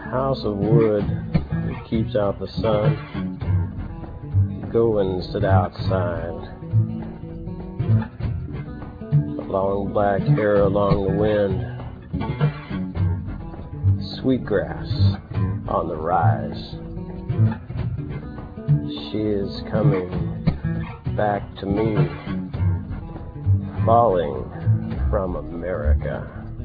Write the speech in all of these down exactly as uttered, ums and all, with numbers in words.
house of wood that keeps out the sun. Go and sit outside. The long black hair along the wind. Sweetgrass on the rise. She is coming back to me, falling from America.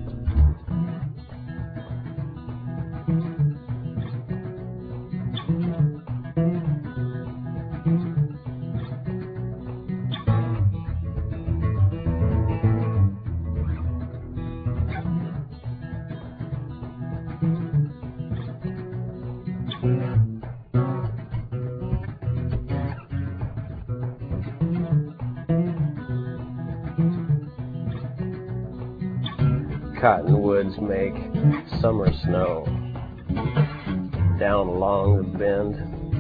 Cottonwoods make summer snow down along the bend.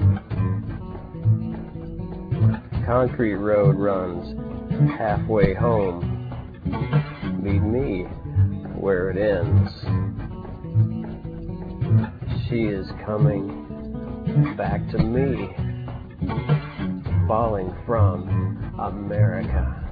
Concrete road runs halfway home. Meet me where it ends. She is coming back to me, falling from America.